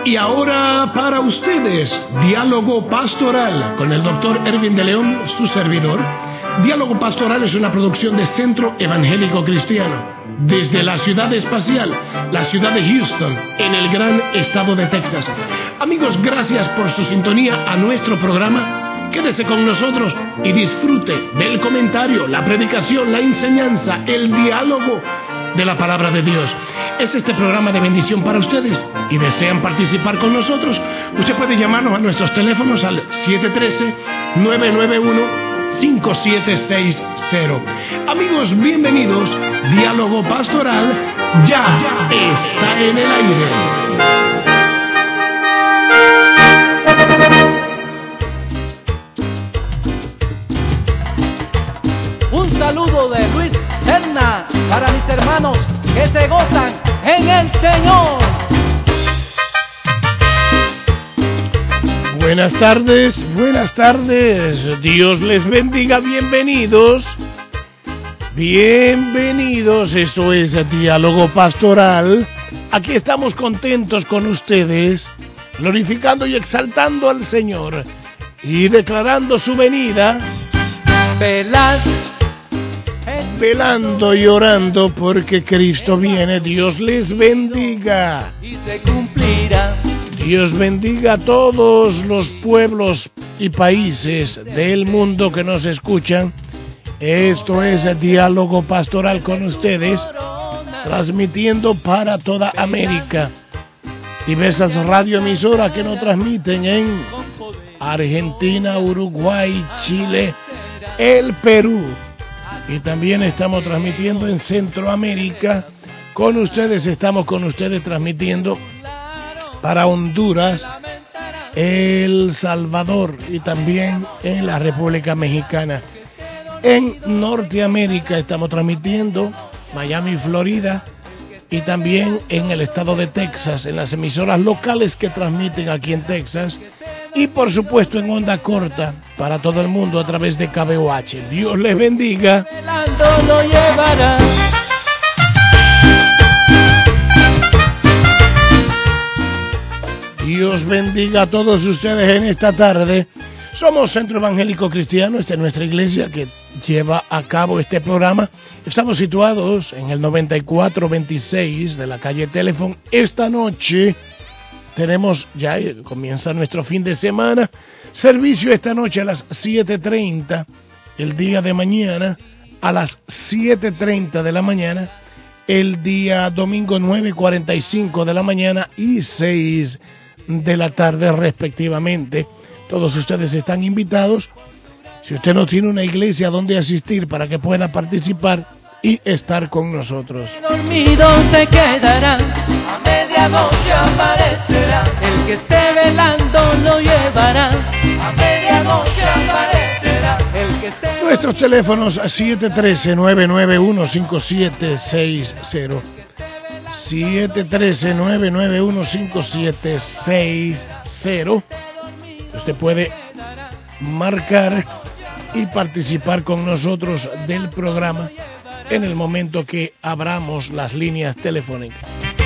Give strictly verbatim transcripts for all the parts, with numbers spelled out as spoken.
Y ahora para ustedes, Diálogo Pastoral, con el doctor Erwin de León, su servidor. Diálogo Pastoral es una producción de Centro Evangélico Cristiano, desde la ciudad espacial, la ciudad de Houston, en el gran estado de Texas. Amigos, gracias por su sintonía a nuestro programa. Quédese con nosotros y disfrute del comentario, la predicación, la enseñanza, el diálogo de la palabra de Dios. Es este programa de bendición para ustedes y desean participar con nosotros. Usted puede llamarnos a nuestros teléfonos al siete uno tres, nueve nueve uno, cinco siete seis cero. Amigos, bienvenidos. Diálogo Pastoral ya, ya está en el aire. Un saludo de Luis Serna para mis hermanos que se gozan en el Señor. Buenas tardes, buenas tardes. Dios les bendiga, bienvenidos. Bienvenidos, esto es Diálogo Pastoral. Aquí estamos contentos con ustedes, glorificando y exaltando al Señor y declarando su venida. Velar. Velando y orando porque Cristo viene. Dios les bendiga. Y se cumplirá. Dios bendiga a todos los pueblos y países del mundo que nos escuchan. Esto es el Diálogo Pastoral con ustedes, transmitiendo para toda América. Diversas radioemisoras que nos transmiten en Argentina, Uruguay, Chile, el Perú. Y también estamos transmitiendo en Centroamérica. Con ustedes, estamos con ustedes transmitiendo para Honduras, El Salvador y también en la República Mexicana. En Norteamérica estamos transmitiendo Miami, Florida, y también en el estado de Texas, en las emisoras locales que transmiten aquí en Texas. Y por supuesto en onda corta para todo el mundo a través de K B O H. Dios les bendiga. Lo llevará. Dios bendiga a todos ustedes en esta tarde. Somos Centro Evangélico Cristiano, esta es nuestra iglesia que lleva a cabo este programa. Estamos situados en el noventa y cuatro veintiséis de la calle Teléfono. Esta noche tenemos, ya comienza nuestro fin de semana, servicio esta noche a las siete treinta, el día de mañana a las siete treinta de la mañana, el día domingo nueve cuarenta y cinco de la mañana y seis de la tarde respectivamente. Todos ustedes están invitados. Si usted no tiene una iglesia donde asistir para que pueda participar y estar con nosotros. Dormido se quedará, a medianoche aparecerá, el que esté velando lo llevará, a medianoche aparecerá, el que esté... Nuestros teléfonos siete uno tres, nueve nueve uno, cinco siete seis cero, siete uno tres, nueve nueve uno, cinco siete seis cero. Usted puede marcar y participar con nosotros del programa en el momento que abramos las líneas telefónicas.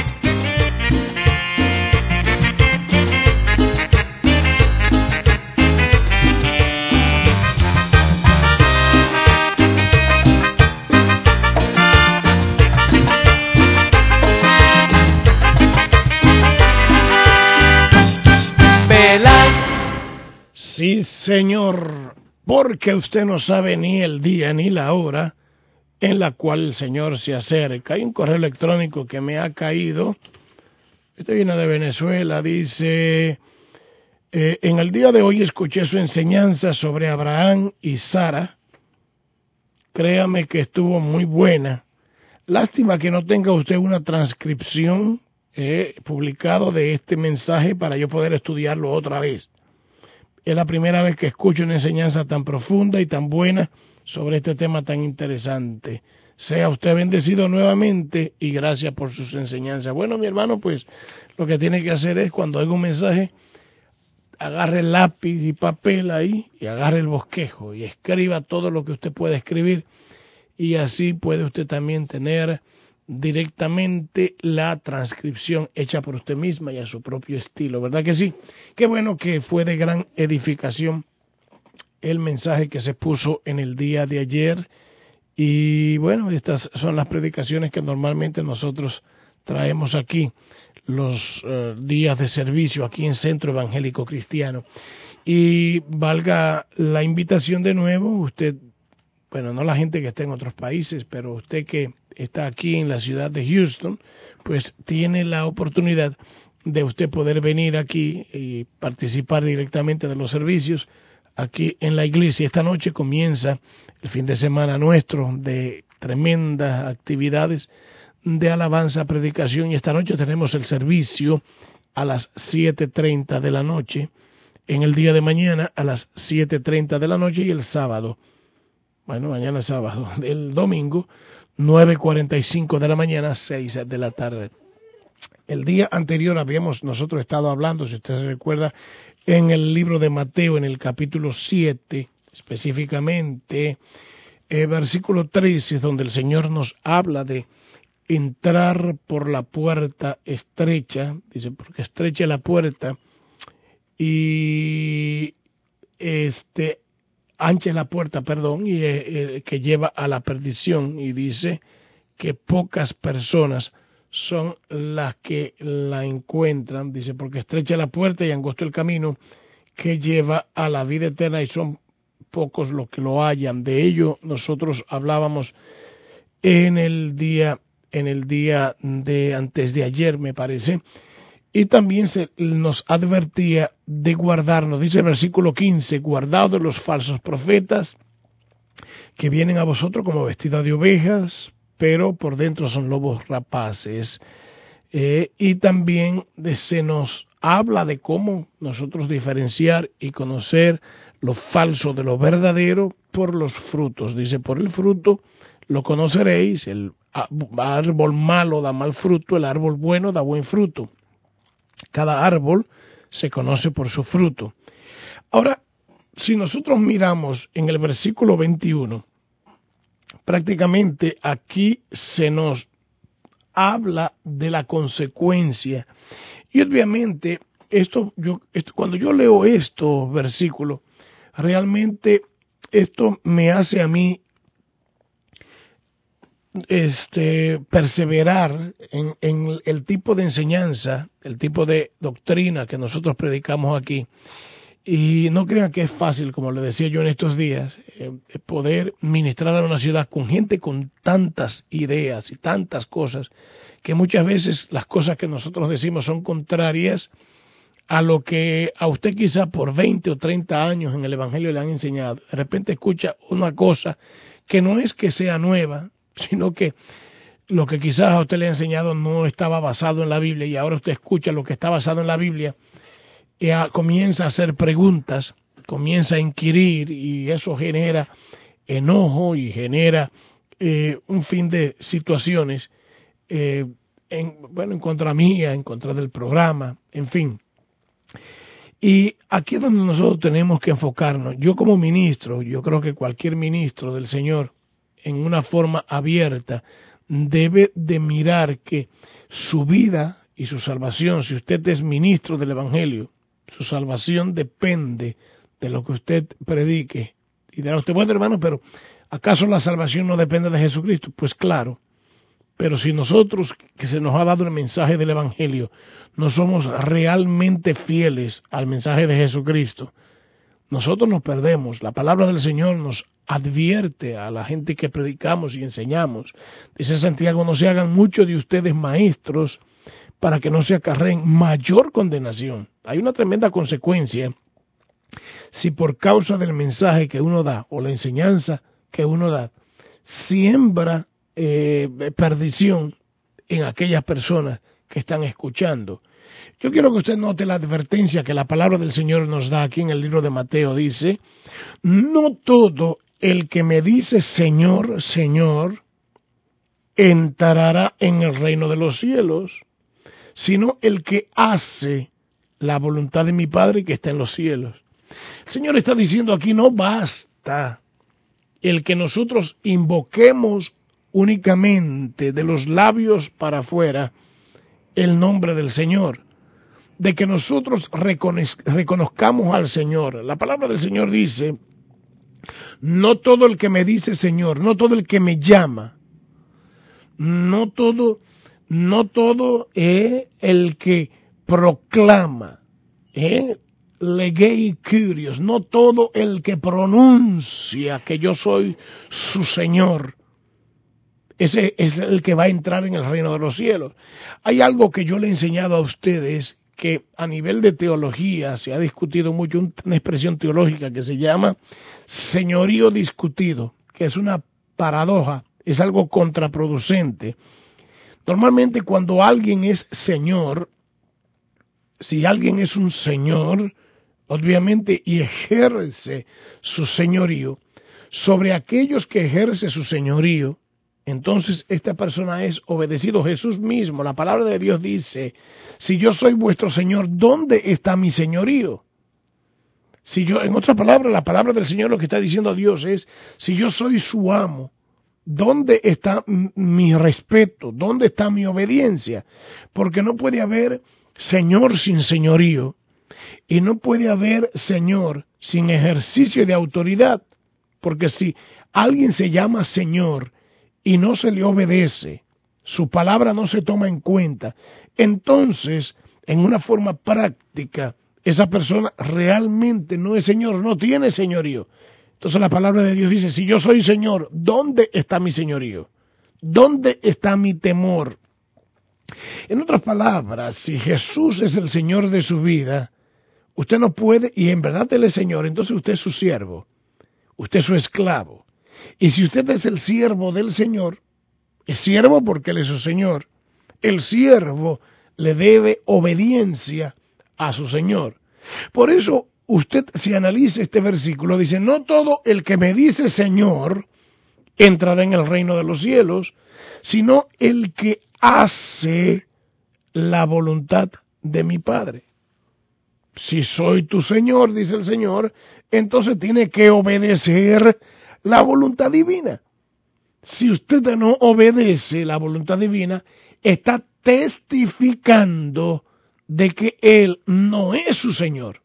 Sí, señor, porque usted no sabe ni el día ni la hora en la cual el Señor se acerca. Hay un correo electrónico que me ha caído. Este viene de Venezuela. Dice, eh, en el día de hoy escuché su enseñanza sobre Abraham y Sara. Créame que estuvo muy buena. Lástima que no tenga usted una transcripción eh, publicado de este mensaje para yo poder estudiarlo otra vez. Es la primera vez que escucho una enseñanza tan profunda y tan buena sobre este tema tan interesante. Sea usted bendecido nuevamente y gracias por sus enseñanzas. Bueno, mi hermano, pues lo que tiene que hacer es cuando haya un mensaje, agarre lápiz y papel ahí y agarre el bosquejo y escriba todo lo que usted pueda escribir, y así puede usted también tener directamente la transcripción hecha por usted misma y a su propio estilo, ¿verdad que sí? Qué bueno que fue de gran edificación el mensaje que se puso en el día de ayer. Y bueno, estas son las predicaciones que normalmente nosotros traemos aquí, los uh, días de servicio aquí en Centro Evangélico Cristiano. Y valga la invitación de nuevo, usted, bueno, no la gente que está en otros países, pero usted que está aquí en la ciudad de Houston, pues tiene la oportunidad de usted poder venir aquí y participar directamente de los servicios aquí en la iglesia. Esta noche comienza el fin de semana nuestro de tremendas actividades de alabanza, predicación, y esta noche tenemos el servicio a las siete treinta de la noche, en el día de mañana a las siete treinta de la noche y el sábado, bueno, mañana es sábado, el domingo, nueve cuarenta y cinco de la mañana, seis de la tarde. El día anterior habíamos nosotros estado hablando, si usted se recuerda, en el libro de Mateo, en el capítulo siete, específicamente, eh, versículo trece, donde el Señor nos habla de entrar por la puerta estrecha, dice, porque estrecha la puerta y este ancha la puerta, perdón, y eh, que lleva a la perdición, y dice que pocas personas son las que la encuentran, dice, porque estrecha la puerta y angosto el camino que lleva a la vida eterna y son pocos los que lo hallan. De ello nosotros hablábamos en el día en el día de antes de ayer, me parece, y también se nos advertía de guardarnos, dice el versículo quince, guardaos de los falsos profetas que vienen a vosotros como vestidos de ovejas, pero por dentro son lobos rapaces. Eh, y también de, se nos habla de cómo nosotros diferenciar y conocer lo falso de lo verdadero por los frutos. Dice, por el fruto lo conoceréis, el árbol malo da mal fruto, el árbol bueno da buen fruto. Cada árbol se conoce por su fruto. Ahora, si nosotros miramos en el versículo veintiuno, prácticamente aquí se nos habla de la consecuencia. Y obviamente, esto, yo, esto, cuando yo leo estos versículos, realmente esto me hace a mí este, perseverar en, en el tipo de enseñanza, el tipo de doctrina que nosotros predicamos aquí. Y no crean que es fácil, como le decía yo en estos días, eh, poder ministrar a una ciudad con gente con tantas ideas y tantas cosas, que muchas veces las cosas que nosotros decimos son contrarias a lo que a usted quizá por veinte o treinta años en el Evangelio le han enseñado. De repente escucha una cosa que no es que sea nueva, sino que lo que quizás a usted le ha enseñado no estaba basado en la Biblia, y ahora usted escucha lo que está basado en la Biblia y a, comienza a hacer preguntas, comienza a inquirir, y eso genera enojo y genera eh, un fin de situaciones, eh, en, bueno, en contra mía, en contra del programa, en fin. Y aquí es donde nosotros tenemos que enfocarnos. Yo como ministro, yo creo que cualquier ministro del Señor, en una forma abierta, debe de mirar que su vida y su salvación, si usted es ministro del Evangelio, su salvación depende de lo que usted predique. Y dirá usted, bueno hermano, pero ¿acaso la salvación no depende de Jesucristo? Pues claro, pero si nosotros, que se nos ha dado el mensaje del Evangelio, no somos realmente fieles al mensaje de Jesucristo, nosotros nos perdemos. La palabra del Señor nos advierte a la gente que predicamos y enseñamos. Dice Santiago, no se hagan muchos de ustedes maestros para que no se acarreen mayor condenación. Hay una tremenda consecuencia si por causa del mensaje que uno da o la enseñanza que uno da siembra eh, perdición en aquellas personas que están escuchando. Yo quiero que usted note la advertencia que la palabra del Señor nos da aquí en el libro de Mateo. Dice, no todo el que me dice Señor, Señor, entrará en el reino de los cielos, sino el que hace la voluntad de mi Padre que está en los cielos. El Señor está diciendo aquí, no basta el que nosotros invoquemos únicamente de los labios para afuera el nombre del Señor, de que nosotros reconozcamos al Señor. La palabra del Señor dice, no todo el que me dice Señor, no todo el que me llama, no todo, no todo es el que proclama, ¿eh? Legei Kyrios, no todo el que pronuncia que yo soy su Señor, ese es el que va a entrar en el reino de los cielos. Hay algo que yo le he enseñado a ustedes que a nivel de teología se ha discutido mucho, una expresión teológica que se llama señorío discutido, que es una paradoja, es algo contraproducente. Normalmente cuando alguien es señor, si alguien es un señor, obviamente, y ejerce su señorío sobre aquellos que ejerce su señorío, entonces esta persona es obedecido. Jesús mismo, la palabra de Dios dice, si yo soy vuestro Señor, ¿dónde está mi señorío? Si yo, en otras palabras, la palabra del Señor lo que está diciendo a Dios es, si yo soy su amo, ¿dónde está mi respeto? ¿Dónde está mi obediencia? Porque no puede haber Señor sin señorío y no puede haber Señor sin ejercicio de autoridad, porque si alguien se llama Señor y no se le obedece, su palabra no se toma en cuenta, entonces, en una forma práctica, esa persona realmente no es Señor, no tiene señorío. Entonces la palabra de Dios dice, si yo soy Señor, ¿dónde está mi señorío? ¿Dónde está mi temor? En otras palabras, si Jesús es el Señor de su vida, usted no puede, y en verdad Él es Señor, entonces usted es su siervo, usted es su esclavo. Y si usted es el siervo del Señor, es siervo porque Él es su Señor, el siervo le debe obediencia a su Señor. Por eso usted, si analiza este versículo, dice, no todo el que me dice Señor entrará en el reino de los cielos, sino el que hace la voluntad de mi Padre. Si soy tu Señor, dice el Señor, entonces tiene que obedecer la voluntad divina. Si usted no obedece la voluntad divina, está testificando de que Él no es su Señor.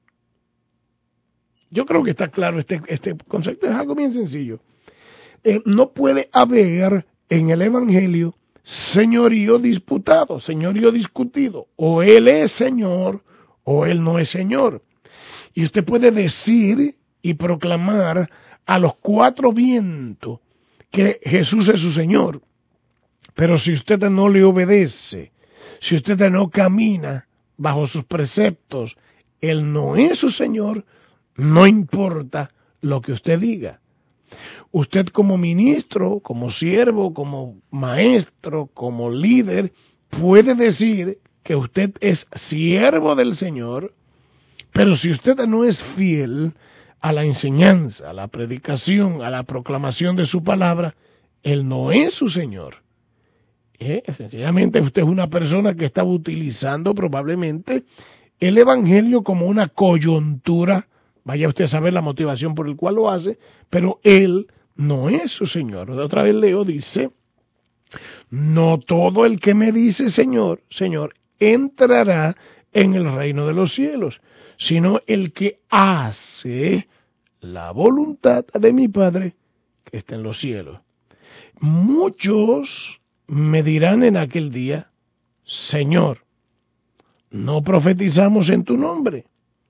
Yo creo que está claro este, este concepto, es algo bien sencillo. Eh, no puede haber en el Evangelio señorío disputado, señorío discutido. O Él es Señor o Él no es Señor. Y usted puede decir y proclamar a los cuatro vientos que Jesús es su Señor. Pero si usted no le obedece, si usted no camina bajo sus preceptos, Él no es su Señor, no importa lo que usted diga. Usted como ministro, como siervo, como maestro, como líder, puede decir que usted es siervo del Señor, pero si usted no es fiel a la enseñanza, a la predicación, a la proclamación de su palabra, Él no es su Señor. Eh, sencillamente usted es una persona que está utilizando probablemente el Evangelio como una coyuntura, vaya usted a saber la motivación por la cual lo hace, pero Él no es su Señor. Otra vez leo, dice, no todo el que me dice Señor, Señor, entrará en el reino de los cielos, sino el que hace la voluntad de mi Padre que está en los cielos. Muchos me dirán en aquel día, Señor, no profetizamos en tu nombre,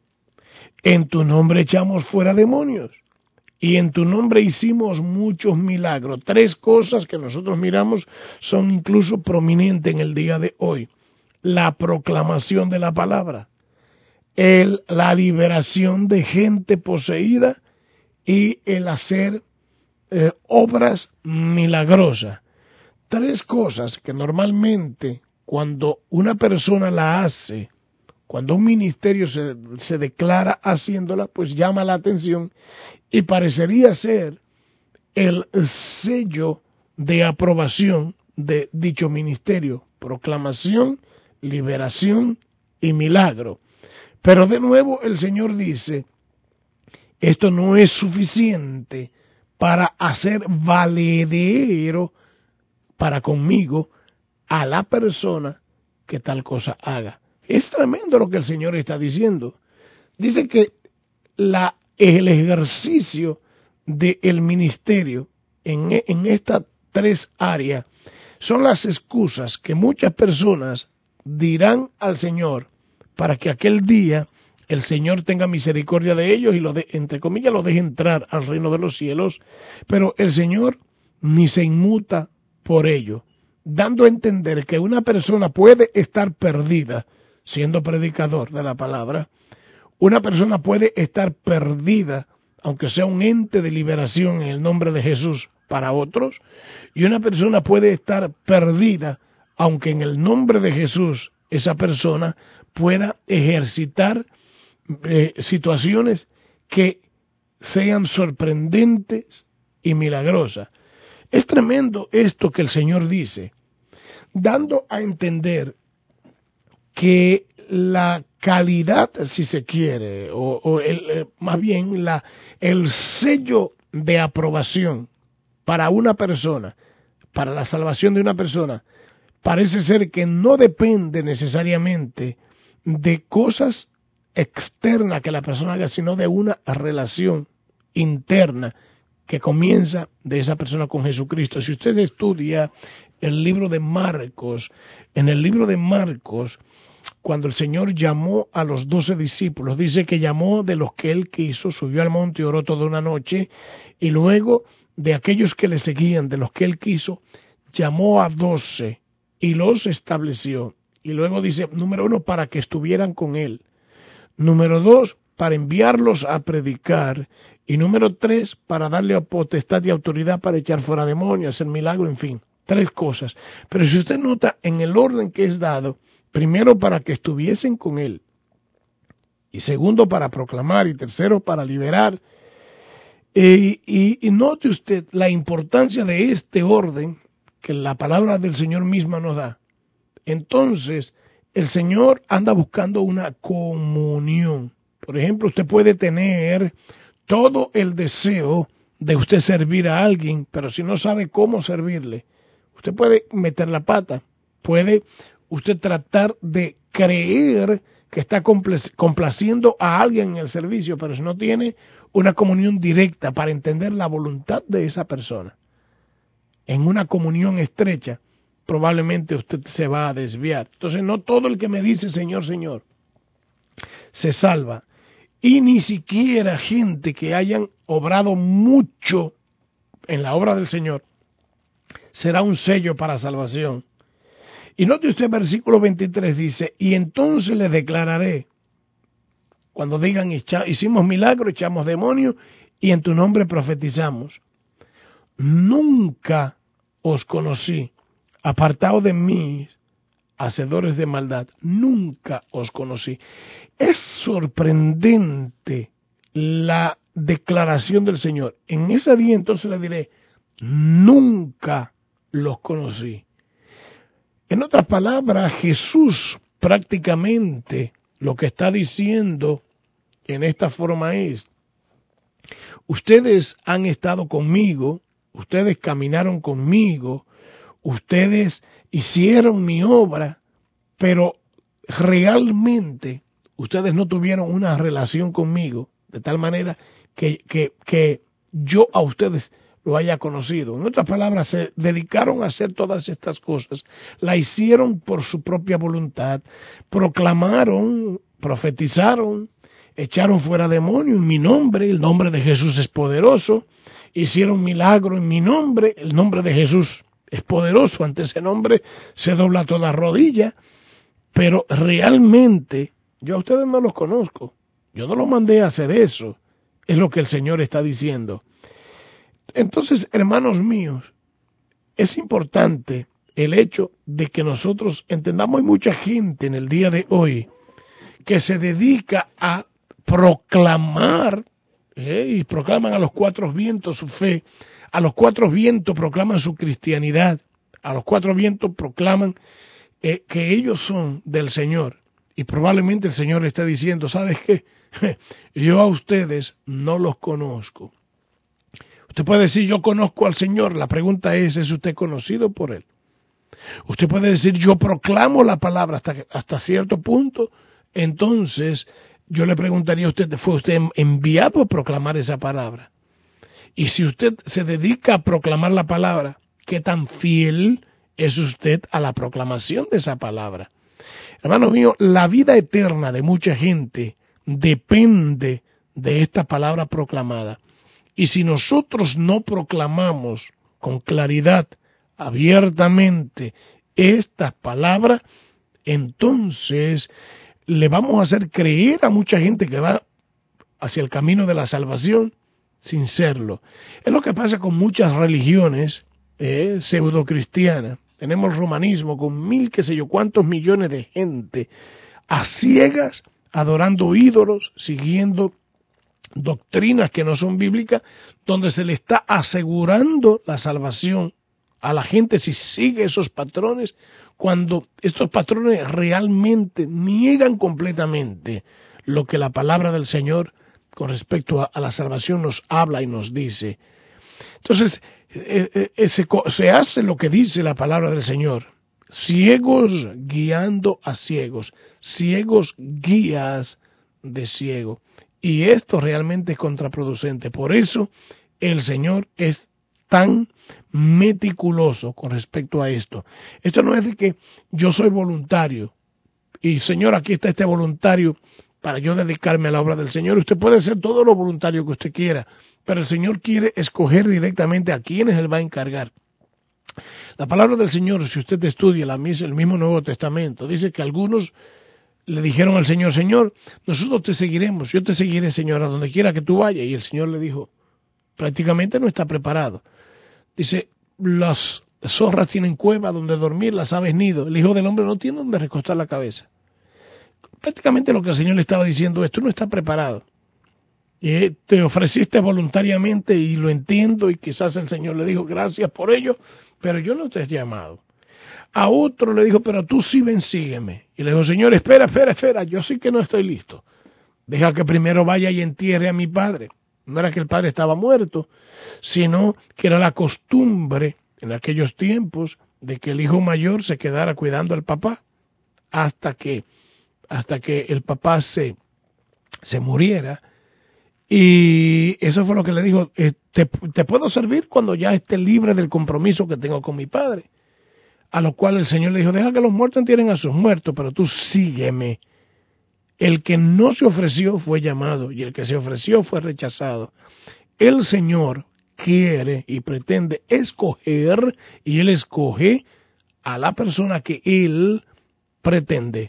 en tu nombre echamos fuera demonios, y en tu nombre hicimos muchos milagros. Tres cosas que nosotros miramos son incluso prominentes en el día de hoy. La proclamación de la palabra, el, la liberación de gente poseída y el hacer eh, obras milagrosas. Tres cosas que normalmente cuando una persona la hace, cuando un ministerio se, se declara haciéndola, pues llama la atención y parecería ser el sello de aprobación de dicho ministerio, proclamación, liberación y milagro. Pero de nuevo el Señor dice, esto no es suficiente para hacer valedero para conmigo a la persona que tal cosa haga. Es tremendo lo que el Señor está diciendo. Dice que la, el ejercicio del ministerio en, en estas tres áreas son las excusas que muchas personas dirán al Señor para que aquel día el Señor tenga misericordia de ellos y lo de, entre comillas, lo deje entrar al reino de los cielos, pero el Señor ni se inmuta por ello, dando a entender que una persona puede estar perdida siendo predicador de la palabra, una persona puede estar perdida, aunque sea un ente de liberación en el nombre de Jesús para otros, y una persona puede estar perdida, aunque en el nombre de Jesús esa persona pueda ejercitar eh, situaciones que sean sorprendentes y milagrosas. Es tremendo esto que el Señor dice, dando a entender que la calidad, si se quiere, o, o el, eh, más bien la, el sello de aprobación para una persona, para la salvación de una persona, parece ser que no depende necesariamente de cosas externas que la persona haga, sino de una relación interna que comienza de esa persona con Jesucristo. Si usted estudia el libro de Marcos, en el libro de Marcos, cuando el Señor llamó a los doce discípulos, dice que llamó de los que él quiso, subió al monte y oró toda una noche, y luego de aquellos que le seguían, de los que él quiso, llamó a doce y los estableció. Y luego dice, número uno, para que estuvieran con él. Número dos, para enviarlos a predicar. Y número tres, para darle potestad y autoridad para echar fuera demonios, hacer milagros, en fin, tres cosas. Pero si usted nota en el orden que es dado, primero para que estuviesen con él, y segundo para proclamar, y tercero para liberar. Eh, y, y note usted la importancia de este orden que la palabra del Señor misma nos da. Entonces, el Señor anda buscando una comunión. Por ejemplo, usted puede tener todo el deseo de usted servir a alguien, pero si no sabe cómo servirle, usted puede meter la pata, puede usted tratar de creer que está complaciendo a alguien en el servicio, pero si no tiene una comunión directa para entender la voluntad de esa persona, en una comunión estrecha, probablemente usted se va a desviar. Entonces, no todo el que me dice Señor, Señor, se salva. Y ni siquiera gente que hayan obrado mucho en la obra del Señor será un sello para salvación. Y note usted, versículo veintitrés dice, y entonces les declararé, cuando digan, hicimos milagro, echamos demonios, y en tu nombre profetizamos. Nunca os conocí, apartaos de mí, hacedores de maldad, nunca os conocí. Es sorprendente la declaración del Señor. En ese día entonces le diré, nunca los conocí. En otras palabras, Jesús prácticamente lo que está diciendo en esta forma es, ustedes han estado conmigo, ustedes caminaron conmigo, ustedes hicieron mi obra, pero realmente ustedes no tuvieron una relación conmigo, de tal manera que, que, que yo a ustedes lo haya conocido. En otras palabras, se dedicaron a hacer todas estas cosas, la hicieron por su propia voluntad, proclamaron, profetizaron, echaron fuera demonios en mi nombre, el nombre de Jesús es poderoso, hicieron milagro en mi nombre, el nombre de Jesús es poderoso, ante ese nombre se dobla toda rodilla, pero realmente yo a ustedes no los conozco, yo no los mandé a hacer eso, es lo que el Señor está diciendo. Entonces, hermanos míos, es importante el hecho de que nosotros entendamos, hay mucha gente en el día de hoy que se dedica a proclamar, eh, y proclaman a los cuatro vientos su fe, a los cuatro vientos proclaman su cristianidad, a los cuatro vientos proclaman eh, que ellos son del Señor. Y probablemente el Señor le está diciendo, ¿sabes qué? Yo a ustedes no los conozco. Usted puede decir, yo conozco al Señor. La pregunta es, ¿es usted conocido por Él? Usted puede decir, yo proclamo la palabra hasta, hasta cierto punto. Entonces, yo le preguntaría a usted, ¿fue usted enviado a proclamar esa palabra? Y si usted se dedica a proclamar la palabra, ¿qué tan fiel es usted a la proclamación de esa palabra? Hermano mío, la vida eterna de mucha gente depende de esta palabra proclamada. Y si nosotros no proclamamos con claridad, abiertamente, estas palabras, entonces le vamos a hacer creer a mucha gente que va hacia el camino de la salvación sin serlo. Es lo que pasa con muchas religiones eh, pseudo-cristianas. Tenemos romanismo con mil, qué sé yo, cuántos millones de gente a ciegas, adorando ídolos, siguiendo doctrinas que no son bíblicas, donde se le está asegurando la salvación a la gente si sigue esos patrones, cuando estos patrones realmente niegan completamente lo que la palabra del Señor con respecto a, a la salvación nos habla y nos dice. Entonces, eh, eh, se, se hace lo que dice la palabra del Señor. Ciegos guiando a ciegos, ciegos guías de ciego. Y esto realmente es contraproducente. Por eso el Señor es tan meticuloso con respecto a esto. Esto no es de que yo soy voluntario y Señor, aquí está este voluntario para yo dedicarme a la obra del Señor. Usted puede ser todo lo voluntario que usted quiera, pero el Señor quiere escoger directamente a quienes Él va a encargar. La palabra del Señor, si usted estudia la misa, el mismo Nuevo Testamento, dice que algunos le dijeron al Señor, Señor, nosotros te seguiremos, yo te seguiré, Señor, a donde quiera que tú vayas. Y el Señor le dijo, prácticamente no está preparado. Dice, las zorras tienen cueva donde dormir, las aves nido. El Hijo del Hombre no tiene donde recostar la cabeza. Prácticamente lo que el Señor le estaba diciendo es, tú no estás preparado. Y te ofreciste voluntariamente y lo entiendo, y quizás el Señor le dijo, gracias por ello, pero yo no te he llamado. A otro le dijo, pero tú sí ven, sígueme. Y le dijo, Señor, espera, espera, espera, yo sí que no estoy listo. Deja que primero vaya y entierre a mi padre. No era que el padre estaba muerto, sino que era la costumbre en aquellos tiempos de que el hijo mayor se quedara cuidando al papá hasta que, hasta que el papá se, se muriera. Y eso fue lo que le dijo, eh, te, te puedo servir cuando ya esté libre del compromiso que tengo con mi padre. A lo cual el Señor le dijo, deja que los muertos entierren a sus muertos, pero tú sígueme. El que no se ofreció fue llamado, y el que se ofreció fue rechazado. El Señor quiere y pretende escoger, y Él escoge a la persona que Él pretende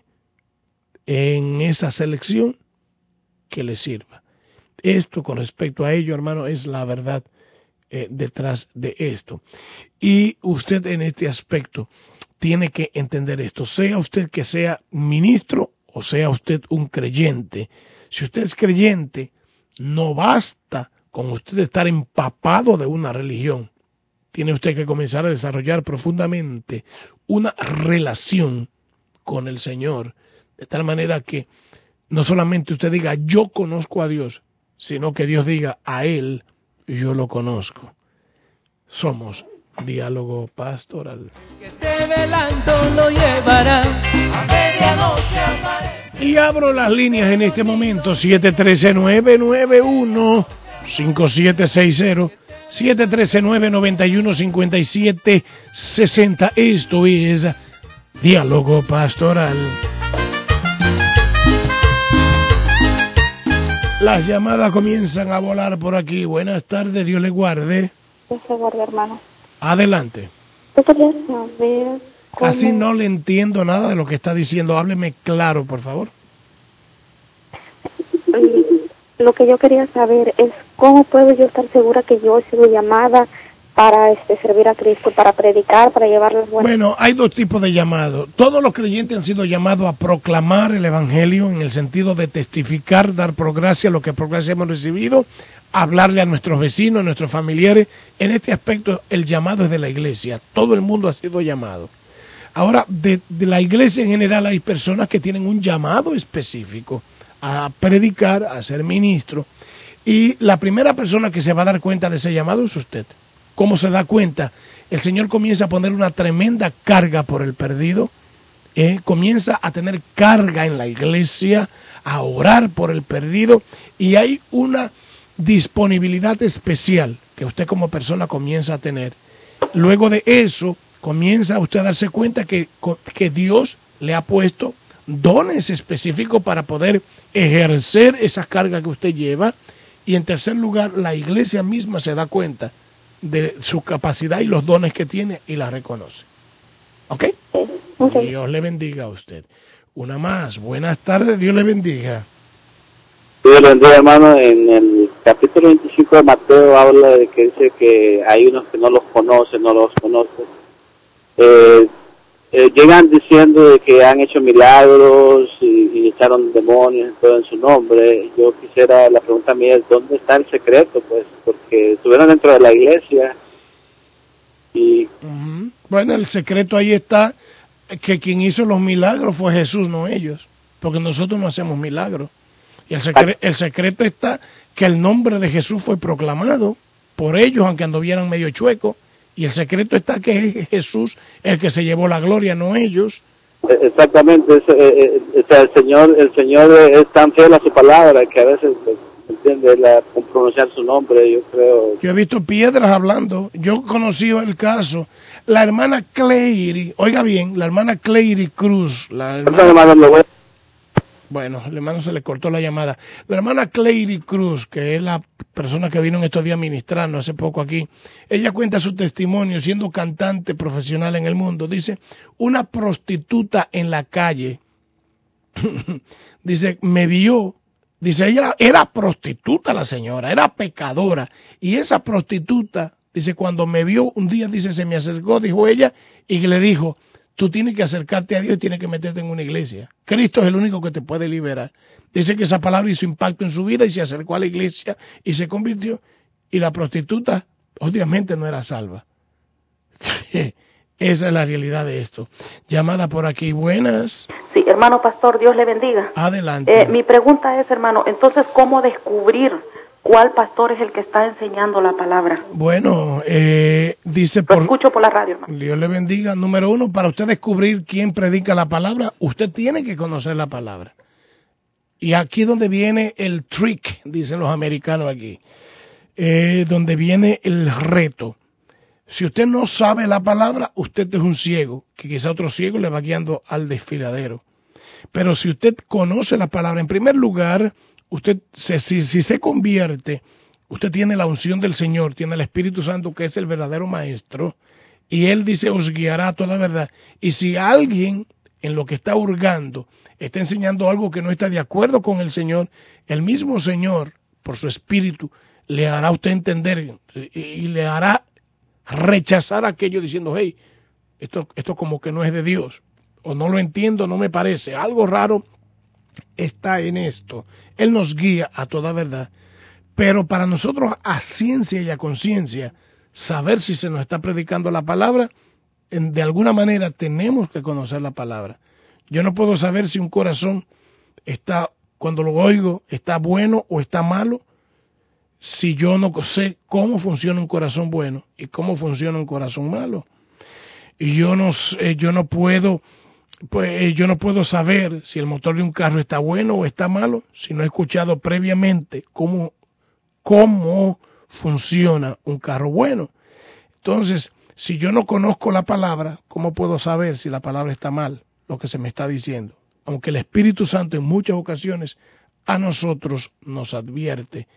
en esa selección que le sirva. Esto con respecto a ello, hermano, es la verdad eh, detrás de esto. Y usted en este aspecto tiene que entender esto, sea usted que sea ministro o sea usted un creyente. Si usted es creyente, no basta con usted estar empapado de una religión. Tiene usted que comenzar a desarrollar profundamente una relación con el Señor, de tal manera que no solamente usted diga, yo conozco a Dios, sino que Dios diga, a Él yo lo conozco. Somos Diálogo Pastoral. Que esté velando lo llevará a medianoche al mar. Y abro las líneas en este momento, siete uno tres, nueve nueve uno, cinco siete seis cero, siete uno tres, nueve nueve uno, cinco siete seis cero. Esto es Diálogo Pastoral. Las llamadas comienzan a volar por aquí. Buenas tardes, Dios le guarde. Dios le guarde, hermano. Adelante. Yo quería saber cómo... Casi no le entiendo nada de lo que está diciendo. Hábleme claro, por favor. Lo que yo quería saber es cómo puedo yo estar segura que yo he sido llamada para este, servir a Cristo, para predicar, para llevar las buenas... Bueno, hay dos tipos de llamados. Todos los creyentes han sido llamados a proclamar el Evangelio en el sentido de testificar, dar por gracia lo que por gracia hemos recibido, hablarle a nuestros vecinos, a nuestros familiares. En este aspecto, el llamado es de la iglesia. Todo el mundo ha sido llamado. Ahora, de, de la iglesia en general hay personas que tienen un llamado específico a predicar, a ser ministro. Y la primera persona que se va a dar cuenta de ese llamado es usted. ¿Cómo se da cuenta? El Señor comienza a poner una tremenda carga por el perdido, eh, comienza a tener carga en la iglesia, a orar por el perdido, y hay una disponibilidad especial que usted como persona comienza a tener. Luego de eso, comienza usted a darse cuenta que, que Dios le ha puesto dones específicos para poder ejercer esa carga que usted lleva. Y en tercer lugar, la iglesia misma se da cuenta de su capacidad y los dones que tiene y la reconoce. ¿Ok? Okay. Dios le bendiga a usted. Una más. Buenas tardes. Dios le bendiga. Dios le bendiga, hermano. En el capítulo veinticinco de Mateo habla de que dice que hay unos que no los conocen, no los conocen. Eh, eh, llegan diciendo de que han hecho milagros y, y echaron demonios todo en su nombre. Yo quisiera, la pregunta mía es, ¿dónde está el secreto? Pues porque estuvieron dentro de la iglesia y... Uh-huh. Bueno, el secreto ahí está, que quien hizo los milagros fue Jesús, no ellos, porque nosotros no hacemos milagros. Y el, secre- el secreto está que el nombre de Jesús fue proclamado por ellos, aunque anduvieran medio chuecos. Y el secreto está que es Jesús el que se llevó la gloria, no ellos. Exactamente, es, eh, eh, o sea, el Señor, el Señor es tan fiel a su palabra que a veces, pues, entiende, la, con pronunciar su nombre, yo creo. Yo he visto piedras hablando. Yo conocí el caso. La hermana Clary, oiga bien, la hermana Clary Cruz, la hermana... Bueno, el hermano se le cortó la llamada. La hermana Clary Cruz, que es la persona que vino en estos días ministrando hace poco aquí, ella cuenta su testimonio siendo cantante profesional en el mundo. Dice, una prostituta en la calle, dice, me vio, dice, ella era prostituta la señora, era pecadora, y esa prostituta, dice, cuando me vio un día, dice, se me acercó, dijo ella, y le dijo, tú tienes que acercarte a Dios y tienes que meterte en una iglesia. Cristo es el único que te puede liberar. Dice que esa palabra hizo impacto en su vida y se acercó a la iglesia y se convirtió. Y la prostituta, obviamente, no era salva. Esa es la realidad de esto. Llamada por aquí, buenas. Sí, hermano pastor, Dios le bendiga. Adelante. Eh, mi pregunta es, hermano, entonces, ¿cómo descubrir cuál pastor es el que está enseñando la palabra? Bueno, eh, dice... Lo por, escucho por la radio, hermano. Dios le bendiga. Número uno, para usted descubrir quién predica la palabra, usted tiene que conocer la palabra. Y aquí es donde viene el trick, dicen los americanos aquí, eh, donde viene el reto. Si usted no sabe la palabra, usted es un ciego, que quizá otro ciego le va guiando al desfiladero. Pero si usted conoce la palabra, en primer lugar... Usted, se, si, si se convierte, usted tiene la unción del Señor, tiene el Espíritu Santo que es el verdadero maestro, y Él dice, os guiará a toda verdad. Y si alguien en lo que está hurgando está enseñando algo que no está de acuerdo con el Señor, el mismo Señor, por su Espíritu, le hará a usted entender y, y le hará rechazar aquello diciendo, hey, esto, esto como que no es de Dios, o no lo entiendo, no me parece, algo raro está en esto. Él nos guía a toda verdad, pero para nosotros a ciencia y a conciencia saber si se nos está predicando la palabra, en, de alguna manera tenemos que conocer la palabra. Yo no puedo saber si un corazón está, cuando lo oigo, está bueno o está malo, si yo no sé cómo funciona un corazón bueno y cómo funciona un corazón malo. Y yo no, yo no puedo Pues yo no puedo saber si el motor de un carro está bueno o está malo si no he escuchado previamente cómo, cómo funciona un carro bueno. Entonces, si yo no conozco la palabra, ¿cómo puedo saber si la palabra está mal, lo que se me está diciendo? Aunque el Espíritu Santo en muchas ocasiones a nosotros nos advierte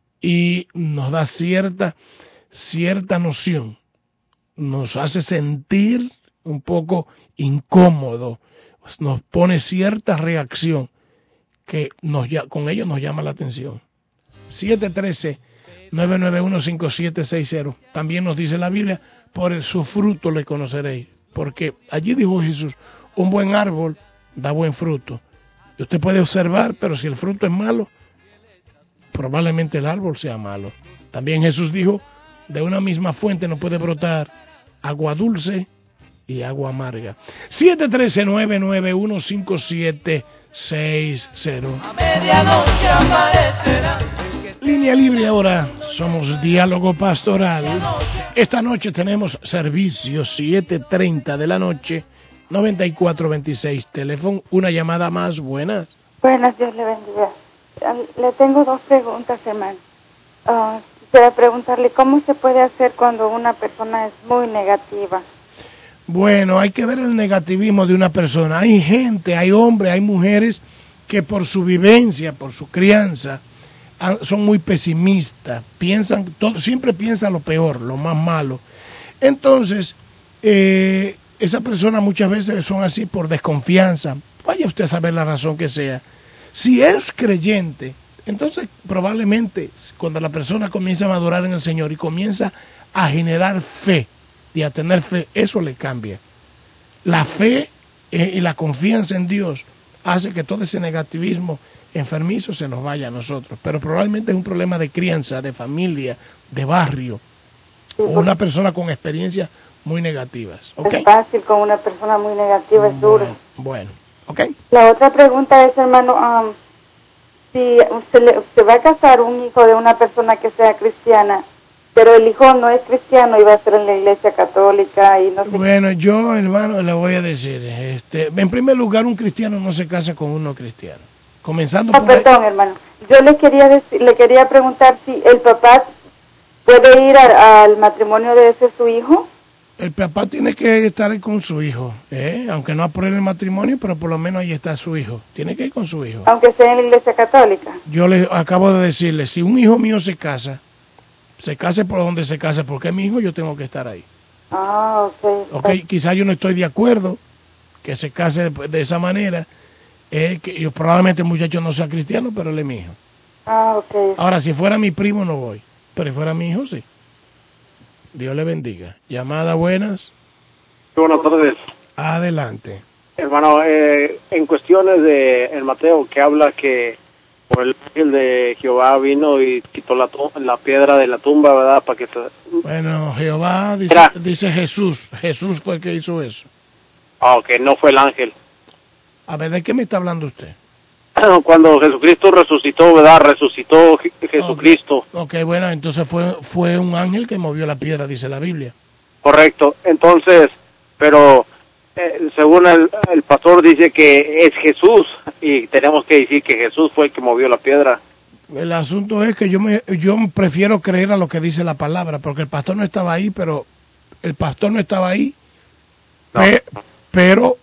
y nos da cierta, cierta noción, nos hace sentir un poco incómodo, nos pone cierta reacción que nos, con ello nos llama la atención. siete uno tres, nueve nueve uno, cinco siete seis cero. También nos dice la Biblia, por el, su fruto le conoceréis, porque allí dijo Jesús, un buen árbol da buen fruto. Y usted puede observar, pero si el fruto es malo, probablemente el árbol sea malo. También Jesús dijo, de una misma fuente no puede brotar agua dulce y agua amarga. siete uno tres, nueve nueve uno, cinco siete seis cero. A medianoche aparecerá el que Línea libre ahora, somos Diálogo Pastoral. Esta noche tenemos servicio siete treinta de la noche, noventa y cuatro veintiséis, teléfono, una llamada más, buenas. Buenas, Dios le bendiga. Le tengo dos preguntas, hermano. Uh, quisiera preguntarle cómo se puede hacer cuando una persona es muy negativa. Bueno, hay que ver el negativismo de una persona. Hay gente, hay hombres, hay mujeres que por su vivencia, por su crianza, son muy pesimistas, piensan, todo, siempre piensan lo peor, lo más malo. Entonces, eh, esas personas muchas veces son así por desconfianza. Vaya usted a saber la razón que sea. Si es creyente, entonces probablemente cuando la persona comienza a madurar en el Señor y comienza a generar fe y a tener fe, eso le cambia. La fe eh, y la confianza en Dios hace que todo ese negativismo enfermizo se nos vaya a nosotros, pero probablemente es un problema de crianza, de familia, de barrio, o una persona con experiencias muy negativas. ¿Okay? Es fácil con una persona muy negativa, es duro. Bueno, bueno, ok. La otra pregunta es, hermano, um, si usted, le, usted va a casar un hijo de una persona que sea cristiana, pero el hijo no es cristiano y va a ser en la iglesia católica y no sé. Bueno, yo, hermano, le voy a decir, este, en primer lugar, un cristiano no se casa con uno cristiano. Comenzando no, por perdón, ahí. hermano. Yo le quería decir, le quería preguntar si el papá puede ir a, al matrimonio de ese su hijo. El papá tiene que estar ahí con su hijo, ¿eh? Aunque no apruebe el matrimonio, pero por lo menos ahí está su hijo. Tiene que ir con su hijo. Aunque sea en la iglesia católica. Yo le acabo de decirle, si un hijo mío se casa, se case por donde se case, porque es mi hijo, yo tengo que estar ahí. Ah, ok. Ok, quizás yo no estoy de acuerdo que se case de, de esa manera, eh, que yo, probablemente el muchacho no sea cristiano, pero él es mi hijo. Ah, ok. Ahora, si fuera mi primo no voy, pero si fuera mi hijo, sí. Dios le bendiga. Llamada, buenas. Buenas tardes. Adelante. Hermano, eh, en cuestiones de el Mateo que habla que por el ángel de Jehová vino y quitó la, la piedra de la tumba, ¿verdad? Para que se... Bueno, Jehová dice, dice Jesús. Jesús fue el que hizo eso. Ah, ok, no fue el ángel. A ver, ¿de qué me está hablando usted? Cuando Jesucristo resucitó, ¿verdad? Resucitó Jesucristo. Ok, okay, bueno, entonces fue fue un ángel que movió la piedra, dice la Biblia. Correcto. Entonces, pero eh, según el, el pastor dice que es Jesús y tenemos que decir que Jesús fue el que movió la piedra. El asunto es que yo me yo prefiero creer a lo que dice la palabra, porque el pastor no estaba ahí, pero el pastor no estaba ahí, no. pe, pero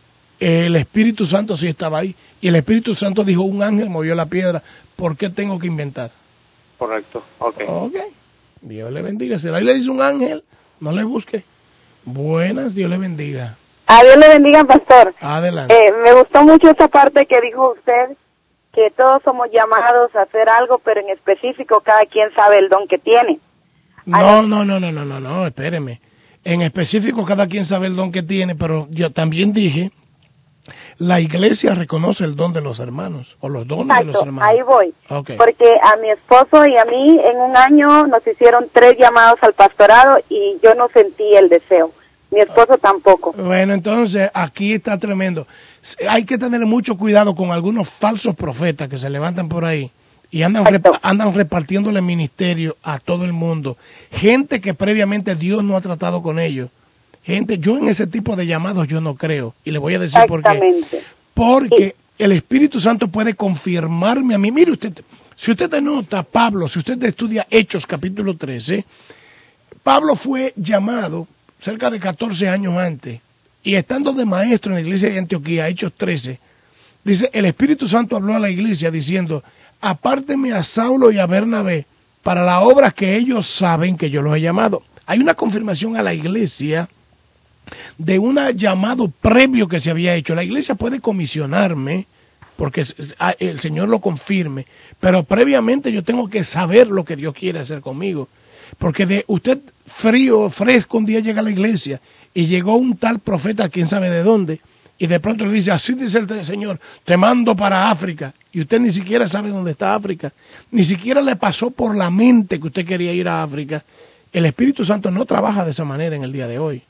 el Espíritu Santo sí estaba ahí. Y el Espíritu Santo dijo, un ángel movió la piedra. ¿Por qué tengo que inventar? Correcto, ok. Ok, Dios le bendiga. Si ahí le dice un ángel, no le busque. Buenas, Dios le bendiga. A Dios le bendiga, pastor. Adelante. Eh, me gustó mucho esa parte que dijo usted, que todos somos llamados a hacer algo, pero en específico cada quien sabe el don que tiene. No, no, no, no, no, no, no, espéreme. En específico cada quien sabe el don que tiene, pero yo también dije... La iglesia reconoce el don de los hermanos, o los dones Exacto, de los hermanos. Ahí voy, okay. Porque a mi esposo y a mí en un año nos hicieron tres llamados al pastorado y yo no sentí el deseo, mi esposo tampoco. Bueno, entonces aquí está tremendo. Hay que tener mucho cuidado con algunos falsos profetas que se levantan por ahí y andan, repa andan repartiéndole ministerio a todo el mundo. Gente que previamente Dios no ha tratado con ellos. Gente, yo en ese tipo de llamados yo no creo, y le voy a decir por qué. Porque sí. El Espíritu Santo puede confirmarme a mí. Mire usted, si usted nota, Pablo, si usted estudia Hechos capítulo trece, Pablo fue llamado cerca de catorce años antes, y estando de maestro en la iglesia de Antioquía, Hechos trece, dice, el Espíritu Santo habló a la iglesia diciendo, apárteme a Saulo y a Bernabé para la obra que ellos saben que yo los he llamado. Hay una confirmación a la iglesia de un llamado previo que se había hecho. La iglesia puede comisionarme porque el Señor lo confirme, pero previamente yo tengo que saber lo que Dios quiere hacer conmigo, porque de usted frío, fresco, un día llega a la iglesia y llegó un tal profeta, quién sabe de dónde, y de pronto le dice, así dice el Señor, te mando para África, y usted ni siquiera sabe dónde está África, ni siquiera le pasó por la mente que usted quería ir a África. El Espíritu Santo no trabaja de esa manera en el día de hoy.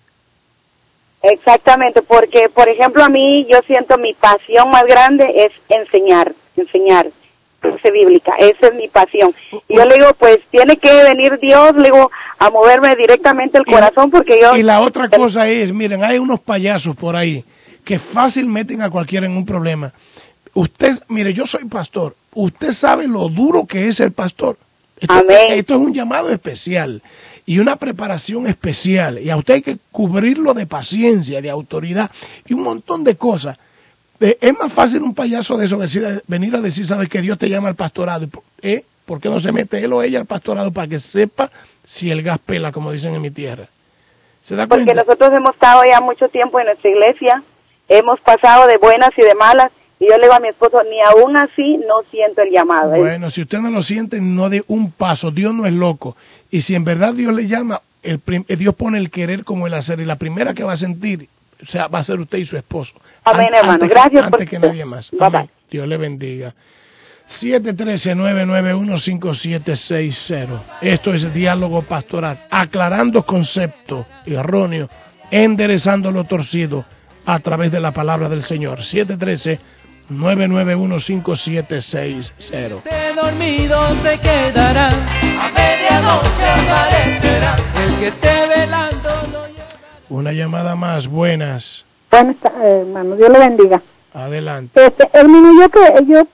Exactamente, porque, por ejemplo, a mí yo siento mi pasión más grande es enseñar, enseñar. base bíblica. Esa es mi pasión. Y yo le digo, pues tiene que venir Dios, le digo, a moverme directamente el corazón, porque yo... Y la otra cosa es, miren, hay unos payasos por ahí que fácil meten a cualquiera en un problema. Usted, mire, yo soy pastor. Usted sabe lo duro que es el pastor. Esto, Amén. Esto es un llamado especial y una preparación especial. Y a usted hay que cubrirlo de paciencia, de autoridad y un montón de cosas. Eh, es más fácil un payaso de eso decir, venir a decir, sabes que Dios te llama al pastorado. ¿Eh? ¿Por qué no se mete él o ella al pastorado para que sepa si el gas pela, como dicen en mi tierra? ¿Se da Porque cuenta? nosotros hemos estado ya mucho tiempo en nuestra iglesia, hemos pasado de buenas y de malas, y yo le digo a mi esposo, ni aún así no siento el llamado. Bueno, si usted no lo siente, no dé un paso. Dios no es loco. Y si en verdad Dios le llama, el prim Dios pone el querer como el hacer. Y la primera que va a sentir, o sea, va a ser usted y su esposo. Amén, An hermano. Antes Gracias que, por antes que nadie más. Bye, bye. Dios le bendiga. siete uno tres, nueve nueve uno, cinco siete seis cero. Esto es Diálogo Pastoral, aclarando conceptos erróneos, enderezando lo torcido a través de la palabra del Señor. siete uno tres, nueve nueve uno, cinco siete seis cero. esté dormido se quedará, a medianoche aparecerá, el que esté velando lo llevará. Una llamada más, buenas. Buenas tardes, hermano, Dios lo bendiga. Adelante. Este, hermano, yo que yo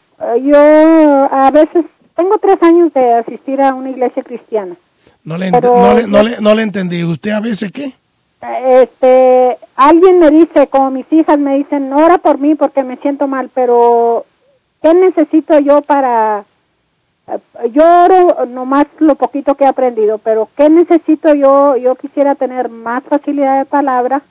yo a veces tengo tres años de asistir a una iglesia cristiana. No le, Pero, no le, no le, no le entendí. ¿Usted a veces qué? Este, alguien me dice, como mis hijas me dicen, ora por mí porque me siento mal, pero ¿qué necesito yo para? Yo oro nomás lo poquito que he aprendido, pero ¿qué necesito yo? Yo quisiera tener más facilidad de palabra,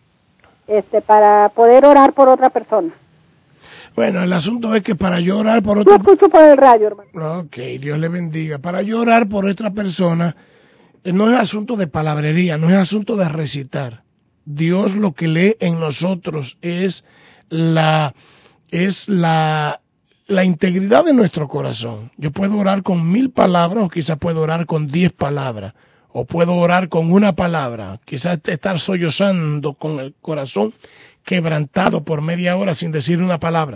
este, para poder orar por otra persona. Bueno, el asunto es que para yo orar por otra... Yo escucho por el radio, hermano. Ok, Dios le bendiga. Para yo orar por otra persona, eh, no es asunto de palabrería, no es asunto de recitar. Dios lo que lee en nosotros es la, es la, la integridad de nuestro corazón. Yo puedo orar con mil palabras o quizás puedo orar con diez palabras. O puedo orar con una palabra, quizás estar sollozando con el corazón quebrantado por media hora sin decir una palabra.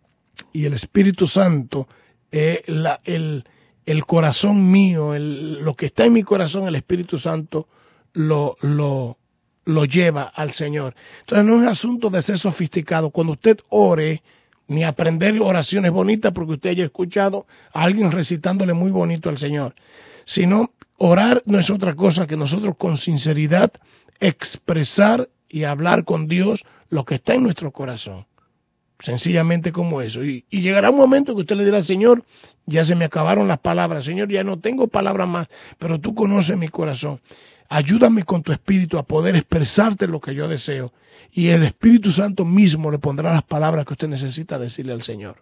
Y el Espíritu Santo, eh, la, el, el corazón mío, el, lo que está en mi corazón, el Espíritu Santo lo, lo, lo lleva al Señor. Entonces no es asunto de ser sofisticado. Cuando usted ore, ni aprender oraciones bonitas porque usted haya escuchado a alguien recitándole muy bonito al Señor, sino orar no es otra cosa que nosotros con sinceridad expresar y hablar con Dios lo que está en nuestro corazón. Sencillamente como eso. Y, y llegará un momento que usted le dirá, Señor, ya se me acabaron las palabras. Señor, ya no tengo palabras más, pero tú conoces mi corazón. Ayúdame con tu Espíritu a poder expresarte lo que yo deseo. Y el Espíritu Santo mismo le pondrá las palabras que usted necesita decirle al Señor.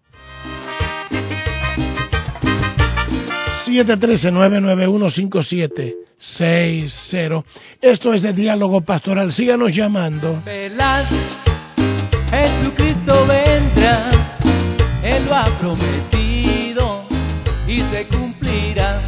siete uno tres, nueve nueve uno, cinco siete seis cero. Esto es el Diálogo Pastoral. Síganos llamando. Verás, Jesucristo vendrá, Él lo ha prometido y se cumplirá.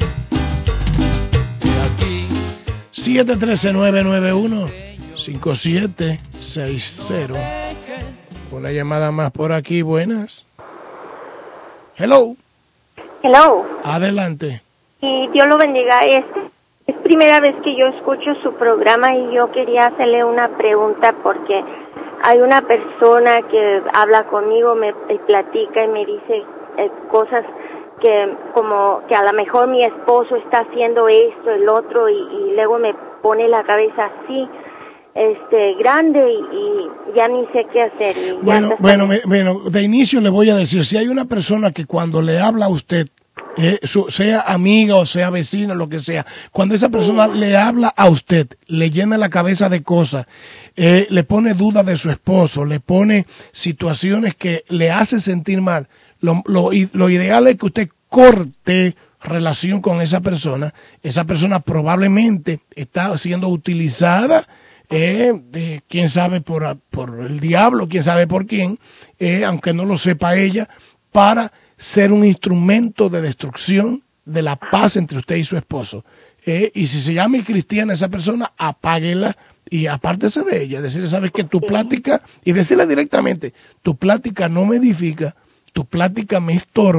Y aquí siete uno tres, nueve nueve uno, cinco siete seis cero. Una llamada más por aquí. Buenas. Hello. Hello. Adelante. Y Dios lo bendiga. Es, es primera vez que yo escucho su programa y yo quería hacerle una pregunta porque hay una persona que habla conmigo, me, me platica y me dice eh, cosas que como que a lo mejor mi esposo está haciendo esto, el otro y, y luego me pone la cabeza así, este, grande y, y ya ni sé qué hacer. Y bueno, ya bueno, me, bueno, de inicio le voy a decir, si hay una persona que cuando le habla a usted, eh, su, sea amiga o sea vecina, lo que sea, cuando esa persona sí. le habla a usted, le llena la cabeza de cosas, eh, le pone dudas de su esposo, le pone situaciones que le hace sentir mal, lo, lo, lo ideal es que usted corte relación con esa persona. Esa persona probablemente está siendo utilizada, eh, eh, quién sabe por, por el diablo, quién sabe por quién, eh, aunque no lo sepa ella, para ser un instrumento de destrucción de la paz entre usted y su esposo. Eh, y si se llama cristiana esa persona, apáguela y apártese de ella. Decirle, sabes que tu plática, y decirle directamente, tu plática no me edifica, tu plática me estorba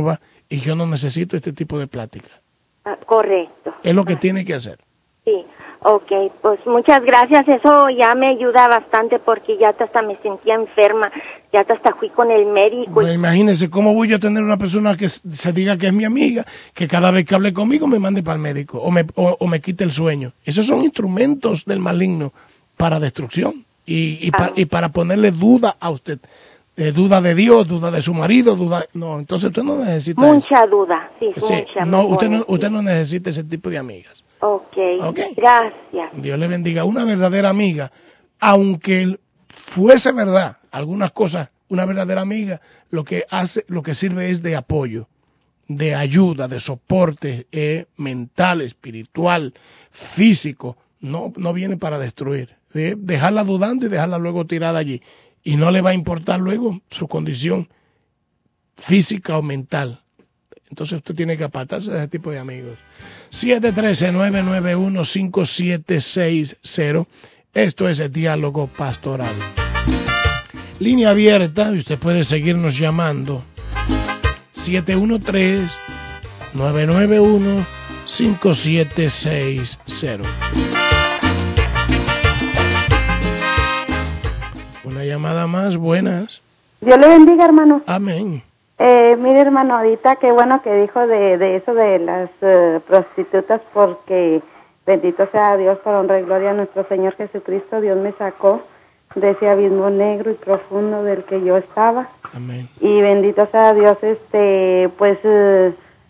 y yo no necesito este tipo de plática. Ah, correcto. Es lo que tiene que hacer. Sí, ok, pues muchas gracias, eso ya me ayuda bastante porque ya hasta me sentía enferma, ya hasta fui con el médico. Bueno, imagínese cómo voy yo a tener una persona que se diga que es mi amiga, que cada vez que hable conmigo me mande para el médico o me, o, o me quite el sueño. Esos son instrumentos del maligno para destrucción y, y, ah. pa, y para ponerle duda a usted. Eh, duda de Dios, duda de su marido, duda... No, entonces usted no necesita Mucha eso. duda, sí, sí mucha. No, usted no, usted no necesita ese tipo de amigas. Okay. ok, gracias. Dios le bendiga. Una verdadera amiga, aunque fuese verdad, algunas cosas, una verdadera amiga, lo que hace, lo que sirve es de apoyo, de ayuda, de soporte eh, mental, espiritual, físico, no, no viene para destruir. ¿eh? Dejarla dudando y dejarla luego tirada allí. Y no le va a importar luego su condición física o mental. Entonces usted tiene que apartarse de ese tipo de amigos. siete uno tres, nueve nueve uno, cinco siete seis cero. Esto es el Diálogo Pastoral. Línea abierta, y usted puede seguirnos llamando. siete uno tres, nueve nueve uno, cinco siete seis cero. Una llamada más, buenas. Dios le bendiga, hermano. Amén. Eh, mire, hermano, ahorita qué bueno que dijo de, de eso de las uh, prostitutas, porque bendito sea Dios, por honra y gloria a nuestro Señor Jesucristo. Dios me sacó de ese abismo negro y profundo del que yo estaba. Amén. Y bendito sea Dios, este, pues, uh,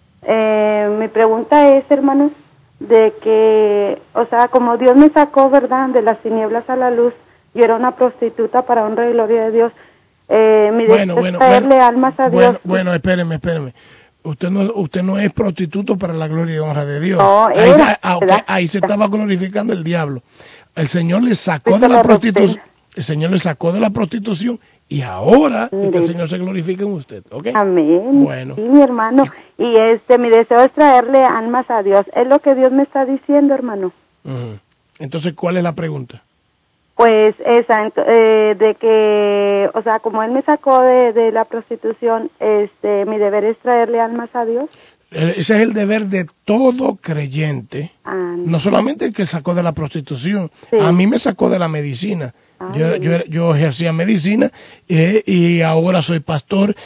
eh, mi pregunta es, hermano, de que, o sea, como Dios me sacó, ¿verdad?, de las tinieblas a la luz, yo era una prostituta para honra y gloria de Dios. Eh, mi bueno, deseo bueno, es traerle bueno, almas a Dios. Bueno, bueno, espéreme, espéreme. Usted no, usted no es prostituto para la gloria y honra de Dios. No, ahí, era, ah, okay, ahí se estaba glorificando el diablo. El Señor le sacó Eso de la lo prostitución. El Señor le sacó de la prostitución y ahora es que el Señor se glorifica en usted, ¿ok? Amén. Bueno. Sí, mi hermano. Y este, mi deseo es traerle almas a Dios. Es lo que Dios me está diciendo, hermano. Uh-huh. Entonces, ¿cuál es la pregunta? Pues esa, eh, de que, o sea, como Él me sacó de, de la prostitución, este, mi deber es traerle almas a Dios. Ese es el deber de todo creyente, ah, no solamente el que sacó de la prostitución, sí. A mí me sacó de la medicina. Ah, yo, yo, yo ejercía medicina eh, y ahora soy pastor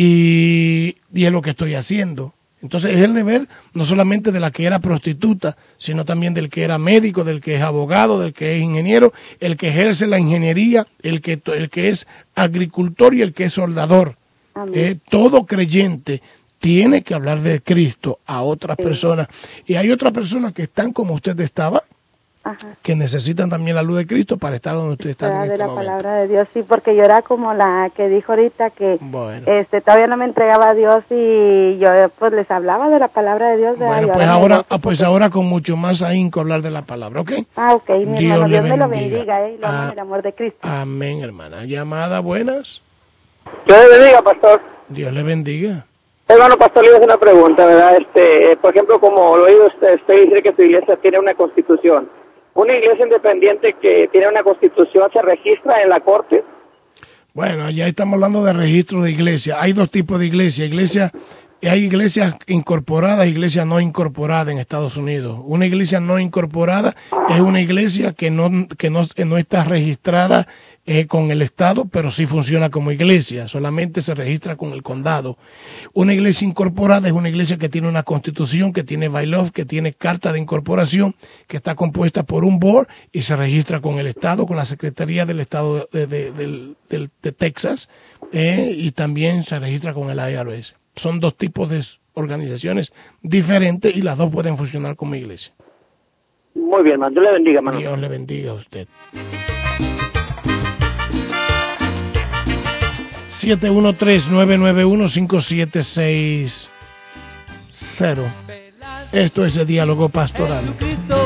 y, y es lo que estoy haciendo. Entonces es el deber no solamente de la que era prostituta, sino también del que era médico, del que es abogado, del que es ingeniero, el que ejerce la ingeniería, el que, el que es agricultor y el que es soldador. Eh, todo creyente tiene que hablar de Cristo a otras sí. personas. Y hay otras personas que están como usted estaba, Ajá. que necesitan también la luz de Cristo para estar donde usted está. En de este la momento. Palabra de Dios, sí, porque yo era como la que dijo ahorita que bueno. este todavía no me entregaba a Dios y yo pues les hablaba de la Palabra de Dios. De bueno, pues ahora, ah, pues ahora con mucho más ahínco hablar de la palabra, ¿ok? Ah, ok, mi Dios hermano, Dios me lo bendiga. bendiga, ¿eh? Lo ah, amo en el amor de Cristo. Amén, hermana. Llamada, buenas. Dios le bendiga, pastor. Dios le bendiga. Hermano pastor, le voy a hacer una pregunta, ¿verdad? Este, por ejemplo, como lo oído usted, usted dice que su iglesia tiene una constitución. ¿Una iglesia independiente que tiene una constitución se registra en la corte? Bueno, ya estamos hablando de registro de iglesia. Hay dos tipos de iglesia. Iglesia, hay iglesias incorporadas e iglesias no incorporadas en Estados Unidos. Una iglesia no incorporada es una iglesia que no, que no, no está registrada Eh, con el Estado, pero sí funciona como iglesia, solamente se registra con el condado. Una iglesia incorporada es una iglesia que tiene una constitución, que tiene bylaws, que tiene carta de incorporación, que está compuesta por un board y se registra con el Estado, con la Secretaría del Estado de, de, de, de, de Texas, eh, y también se registra con el I R S. Son dos tipos de organizaciones diferentes y las dos pueden funcionar como iglesia. Muy bien, man. Dios le bendiga, hermano. Dios le bendiga a usted. siete uno tres, nueve nueve uno, cinco siete seis cero. Esto es el Diálogo Pastoral.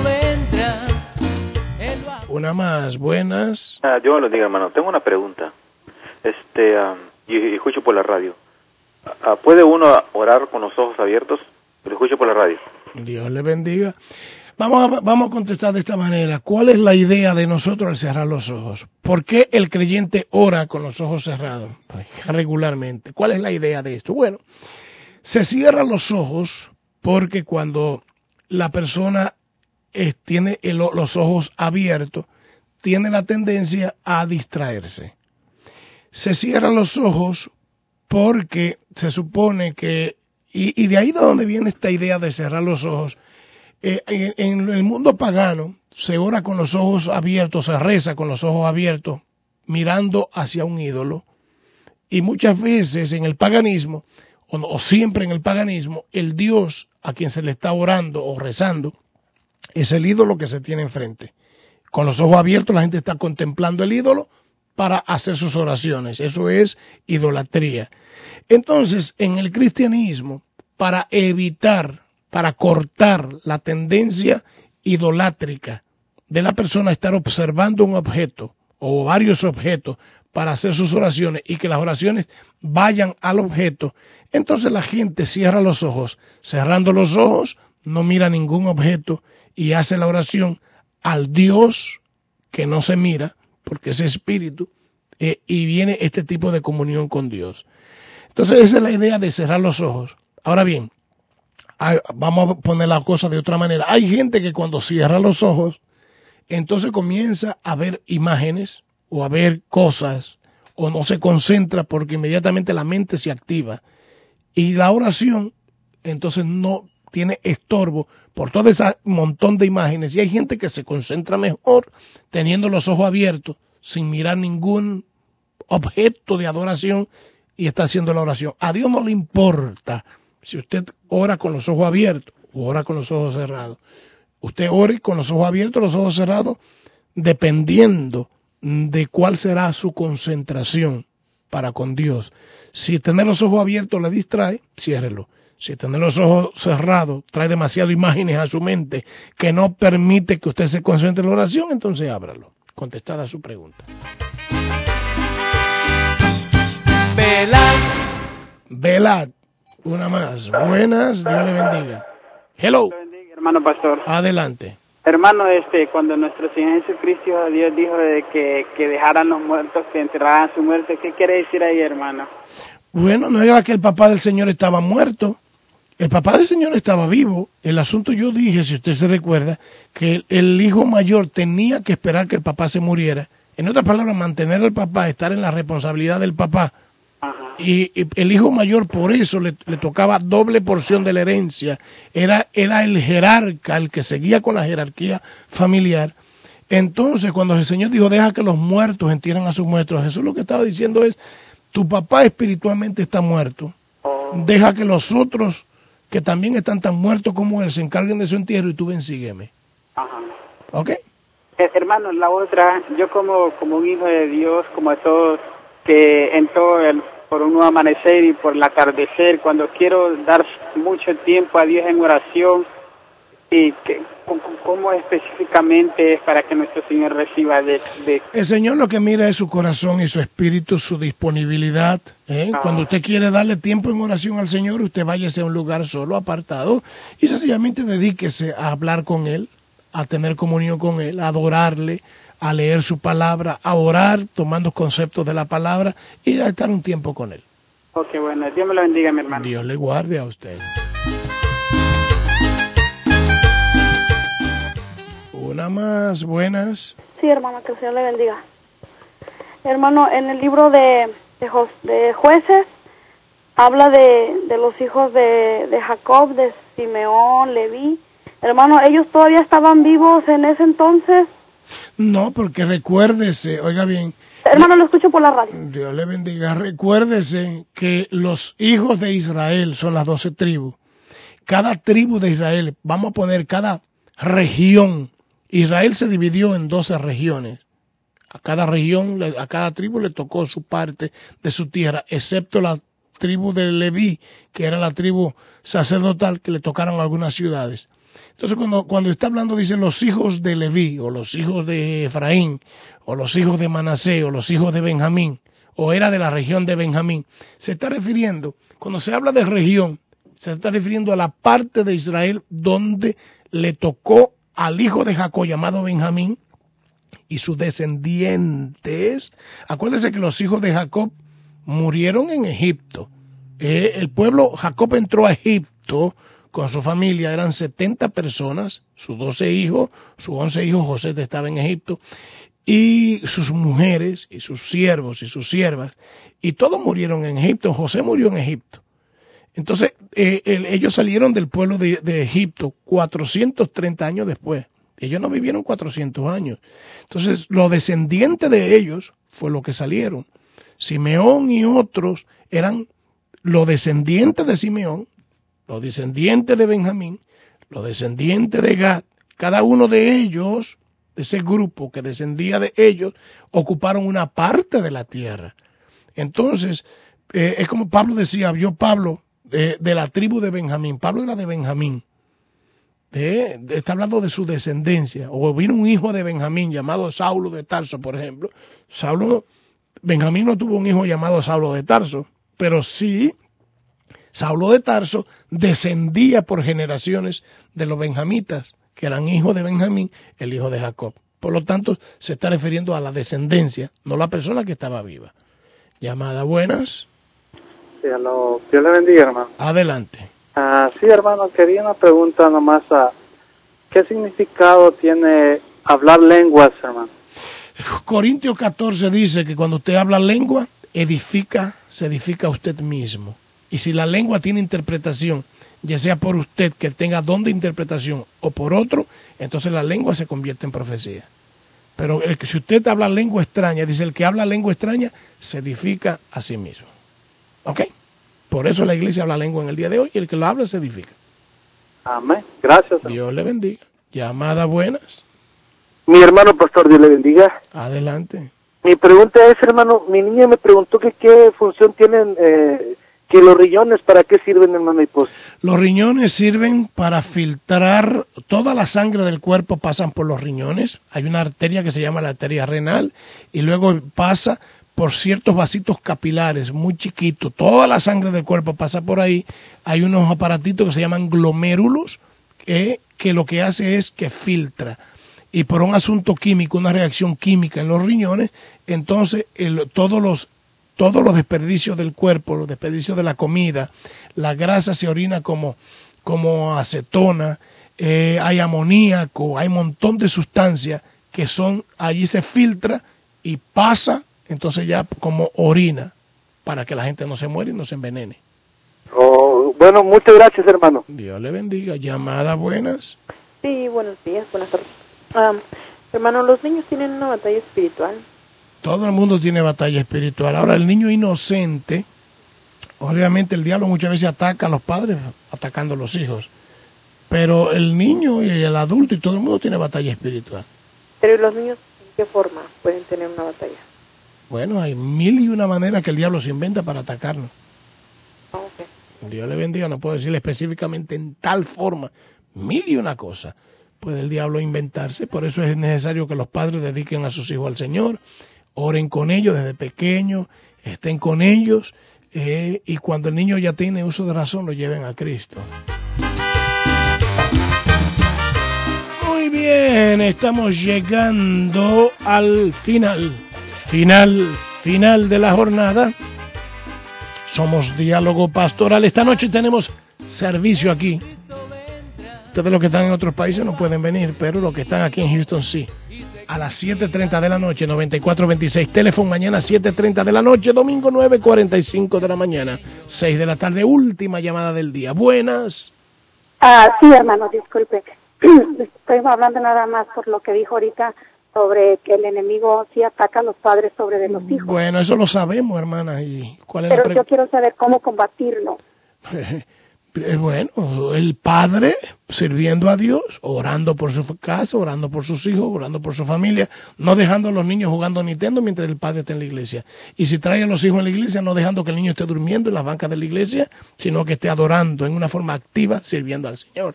Una más, buenas. Ah, Dios lo diga, hermano. Tengo una pregunta. Este, um, y, y escucho por la radio. Uh, ¿Puede uno orar con los ojos abiertos? Lo escucho por la radio. Dios le bendiga. Vamos a, vamos a contestar de esta manera. ¿Cuál es la idea de nosotros al cerrar los ojos? ¿Por qué el creyente ora con los ojos cerrados? Pues, regularmente. ¿Cuál es la idea de esto? Bueno, Se cierran los ojos porque cuando la persona eh, tiene el, los ojos abiertos, tiene la tendencia a distraerse. Se cierran los ojos porque se supone que, y, y de ahí de donde viene esta idea de cerrar los ojos, eh, en, en el mundo pagano se ora con los ojos abiertos, se reza con los ojos abiertos, mirando hacia un ídolo, y muchas veces en el paganismo, o, o siempre en el paganismo, el Dios a quien se le está orando o rezando es el ídolo que se tiene enfrente. Con los ojos abiertos la gente está contemplando el ídolo para hacer sus oraciones. Eso es idolatría. Entonces, en el cristianismo, para evitar, para cortar la tendencia idolátrica de la persona a estar observando un objeto o varios objetos para hacer sus oraciones y que las oraciones vayan al objeto, entonces la gente cierra los ojos. Cerrando los ojos, no mira ningún objeto y hace la oración al Dios que no se mira, porque es espíritu, eh, y viene este tipo de comunión con Dios. Entonces esa es la idea de cerrar los ojos. Ahora bien, hay, vamos a poner la cosa de otra manera. Hay gente que cuando cierra los ojos, entonces comienza a ver imágenes o a ver cosas, o no se concentra porque inmediatamente la mente se activa. Y la oración, entonces no tiene estorbo por todo ese montón de imágenes. Y hay gente que se concentra mejor teniendo los ojos abiertos, sin mirar ningún objeto de adoración y está haciendo la oración. A Dios no le importa si usted ora con los ojos abiertos o ora con los ojos cerrados. Usted ore con los ojos abiertos, los ojos cerrados, dependiendo de cuál será su concentración para con Dios. Si tener los ojos abiertos le distrae, ciérrelo. Si tener los ojos cerrados trae demasiadas imágenes a su mente que no permite que usted se concentre en la oración, entonces ábralo. Contestada su pregunta. Velad. Velad. Una más. Buenas, Dios le bendiga. Hello. Dios le bendiga, hermano pastor. Adelante. Hermano, este, cuando nuestro Señor Jesucristo, Dios dijo de que, que dejaran los muertos, que enterraran su muerte, ¿qué quiere decir ahí, hermano? Bueno, no era que el papá del Señor estaba muerto. El papá del Señor estaba vivo. El asunto, yo dije, si usted se recuerda, que el, el hijo mayor tenía que esperar que el papá se muriera. En otras palabras, mantener al papá, estar en la responsabilidad del papá. Ajá. Y, y el hijo mayor por eso le, le tocaba doble porción de la herencia. Era, era el jerarca, el que seguía con la jerarquía familiar. Entonces, cuando el Señor dijo, deja que los muertos entierren a sus muertos, Jesús lo que estaba diciendo es, tu papá espiritualmente está muerto. Oh. Deja que los otros, que también están tan muertos como él, se encarguen de su entierro y tú ven, sígueme. Ajá. ¿Ok? Eh, hermano, la otra, yo como, como un hijo de Dios, como de todos, que en todo el, por un nuevo amanecer y por el atardecer, cuando quiero dar mucho tiempo a Dios en oración, y que, ¿cómo específicamente es para que nuestro Señor reciba de, de... El Señor lo que mira es su corazón y su espíritu, su disponibilidad. ¿eh? Ah. Cuando usted quiere darle tiempo en oración al Señor, usted váyase a un lugar solo, apartado, y sencillamente dedíquese a hablar con Él, a tener comunión con Él, a adorarle, a leer su palabra, a orar, tomando conceptos de la palabra, y a estar un tiempo con Él. Ok, bueno, Dios me lo bendiga, mi hermano. Dios le guarde a usted. Una más, buenas. Sí, hermano, que el Señor le bendiga. Hermano, en el libro de, de, Jos, de Jueces, habla de, de los hijos de, de Jacob, de Simeón, Leví. Hermano, ¿ellos todavía estaban vivos en ese entonces? No, porque recuérdese, oiga bien. Hermano, lo escucho por la radio. Dios le bendiga. Recuérdese que los hijos de Israel son las doce tribus. Cada tribu de Israel, vamos a poner cada región. Israel se dividió en doce regiones. A cada región, a cada tribu le tocó su parte de su tierra, excepto la tribu de Leví, que era la tribu sacerdotal, que le tocaron algunas ciudades. Entonces, cuando, cuando está hablando, dice los hijos de Leví, o los hijos de Efraín, o los hijos de Manasés, o los hijos de Benjamín, o era de la región de Benjamín, se está refiriendo, cuando se habla de región, se está refiriendo a la parte de Israel donde le tocó al hijo de Jacob llamado Benjamín y sus descendientes. Acuérdense que los hijos de Jacob murieron en Egipto, Eh, el pueblo, Jacob entró a Egipto con su familia, eran setenta personas, sus doce hijos, sus once hijos, José estaba en Egipto, y sus mujeres, y sus siervos, y sus siervas, y todos murieron en Egipto. José murió en Egipto. Entonces, eh, el, ellos salieron del pueblo de, de Egipto cuatrocientos treinta años después. Ellos no vivieron cuatrocientos años. Entonces, los descendientes de ellos fue lo que salieron. Simeón y otros eran los descendientes de Simeón, los descendientes de Benjamín, los descendientes de Gad. Cada uno de ellos, de ese grupo que descendía de ellos, ocuparon una parte de la tierra. Entonces, eh, es como Pablo decía, vio Pablo de, de la tribu de Benjamín. Pablo era de Benjamín. De, de, está hablando de su descendencia. O vino un hijo de Benjamín llamado Saulo de Tarso, por ejemplo. Saulo, Benjamín no tuvo un hijo llamado Saulo de Tarso, pero sí, Saulo de Tarso descendía por generaciones de los benjamitas, que eran hijos de Benjamín, el hijo de Jacob. Por lo tanto, se está refiriendo a la descendencia, no la persona que estaba viva. Llamada, buenas. Sí, a lo, Dios le bendiga, hermano. Adelante. Ah, sí, hermano, quería una pregunta nomás. A, ¿qué significado tiene hablar lenguas, hermano? Corintios catorce dice que cuando usted habla lengua, edifica, se edifica a usted mismo. Y si la lengua tiene interpretación, ya sea por usted que tenga don de interpretación o por otro, entonces la lengua se convierte en profecía. Pero el que, si usted habla lengua extraña, dice el que habla lengua extraña, se edifica a sí mismo. ¿Ok? Por eso la iglesia habla lengua en el día de hoy y el que lo habla se edifica. Amén. Gracias, hermano. Dios le bendiga. Llamada, buenas. Mi hermano pastor, Dios le bendiga. Adelante. Mi pregunta es, hermano, mi niña me preguntó que qué función tienen, eh, que los riñones, ¿para qué sirven, hermano? Y pues, los riñones sirven para filtrar, toda la sangre del cuerpo pasan por los riñones. Hay una arteria que se llama la arteria renal y luego pasa por ciertos vasitos capilares muy chiquitos. Toda la sangre del cuerpo pasa por ahí. Hay unos aparatitos que se llaman glomérulos que, que lo que hace es que filtra. Y por un asunto químico, una reacción química en los riñones, entonces el, todos los todos los desperdicios del cuerpo, los desperdicios de la comida, la grasa se orina como, como acetona, eh, hay amoníaco, hay un montón de sustancias que son, allí se filtra y pasa, entonces ya como orina, para que la gente no se muera y no se envenene. oh, bueno, muchas gracias, hermano. Dios le bendiga. Llamada, buenas. Sí, buenos días, buenas tardes. Um, hermano, ¿los niños tienen una batalla espiritual? Todo el mundo tiene batalla espiritual. Ahora, el niño inocente, obviamente el diablo muchas veces ataca a los padres atacando a los hijos, pero el niño y el adulto y todo el mundo tiene batalla espiritual. Pero ¿y los niños en qué forma pueden tener una batalla? Bueno, hay mil y una maneras que el diablo se inventa para atacarnos. Oh, okay. Dios le bendiga, no puedo decirle específicamente en tal forma, mil y una cosa puede el diablo inventarse. Por eso es necesario que los padres dediquen a sus hijos al Señor, oren con ellos desde pequeños, estén con ellos, eh, y cuando el niño ya tiene uso de razón, lo lleven a Cristo. Muy bien, estamos llegando al final, final, final de la jornada. Somos Diálogo Pastoral. Esta noche tenemos servicio aquí. Ustedes los que están en otros países no pueden venir, pero los que están aquí en Houston sí. A las siete treinta de la noche, noventa y cuatro veintiséis. Teléfono mañana siete treinta de la noche, domingo nueve cuarenta y cinco de la mañana, seis de la tarde, última llamada del día. Buenas. Ah, sí, hermano, disculpe. Estoy hablando nada más por lo que dijo ahorita sobre que el enemigo sí ataca a los padres sobre de los hijos. Bueno, eso lo sabemos, hermana. ¿Y cuál es Pero la pre- yo quiero saber cómo combatirlo. Bueno, el padre sirviendo a Dios, orando por su casa, orando por sus hijos, orando por su familia, no dejando a los niños jugando Nintendo mientras el padre está en la iglesia. Y si trae a los hijos en la iglesia, no dejando que el niño esté durmiendo en las bancas de la iglesia, sino que esté adorando en una forma activa, sirviendo al Señor.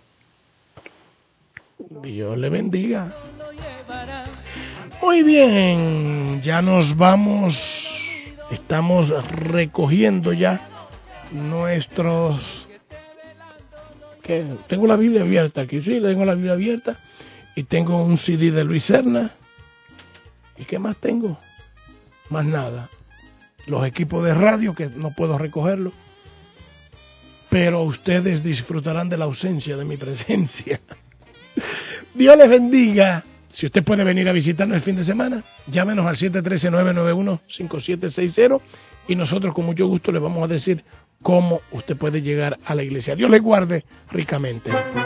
Dios le bendiga. Muy bien, ya nos vamos, estamos recogiendo ya nuestros... ¿Qué? Tengo la Biblia abierta aquí, sí, tengo la Biblia abierta y tengo un C D de Luis Serna. ¿Y qué más tengo? Más nada. Los equipos de radio que no puedo recogerlo. pero ustedes disfrutarán de la ausencia de mi presencia. Dios les bendiga. Si usted puede venir a visitarnos el fin de semana, llámenos al siete uno tres, nueve nueve uno, cinco siete seis cero y nosotros con mucho gusto le vamos a decir cómo usted puede llegar a la iglesia. Dios le guarde ricamente.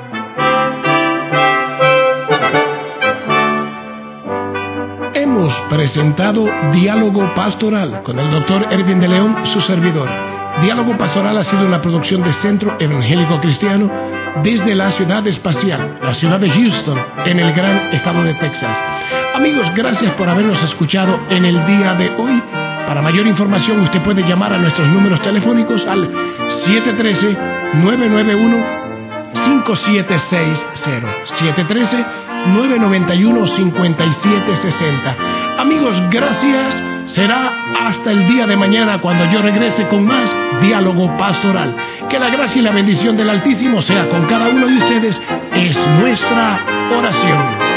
Hemos presentado Diálogo Pastoral con el doctor Erwin de León, su servidor. Diálogo Pastoral ha sido una producción del Centro Evangélico Cristiano desde la ciudad espacial, la ciudad de Houston, en el gran estado de Texas. Amigos, gracias por habernos escuchado en el día de hoy. Para mayor información, usted puede llamar a nuestros números telefónicos al siete uno tres, nueve nueve uno, cinco siete seis cero, siete uno tres, nueve nueve uno, cinco siete seis cero. Amigos, gracias. Será hasta el día de mañana cuando yo regrese con más Diálogo Pastoral. Que la gracia y la bendición del Altísimo sea con cada uno de ustedes. Es nuestra oración.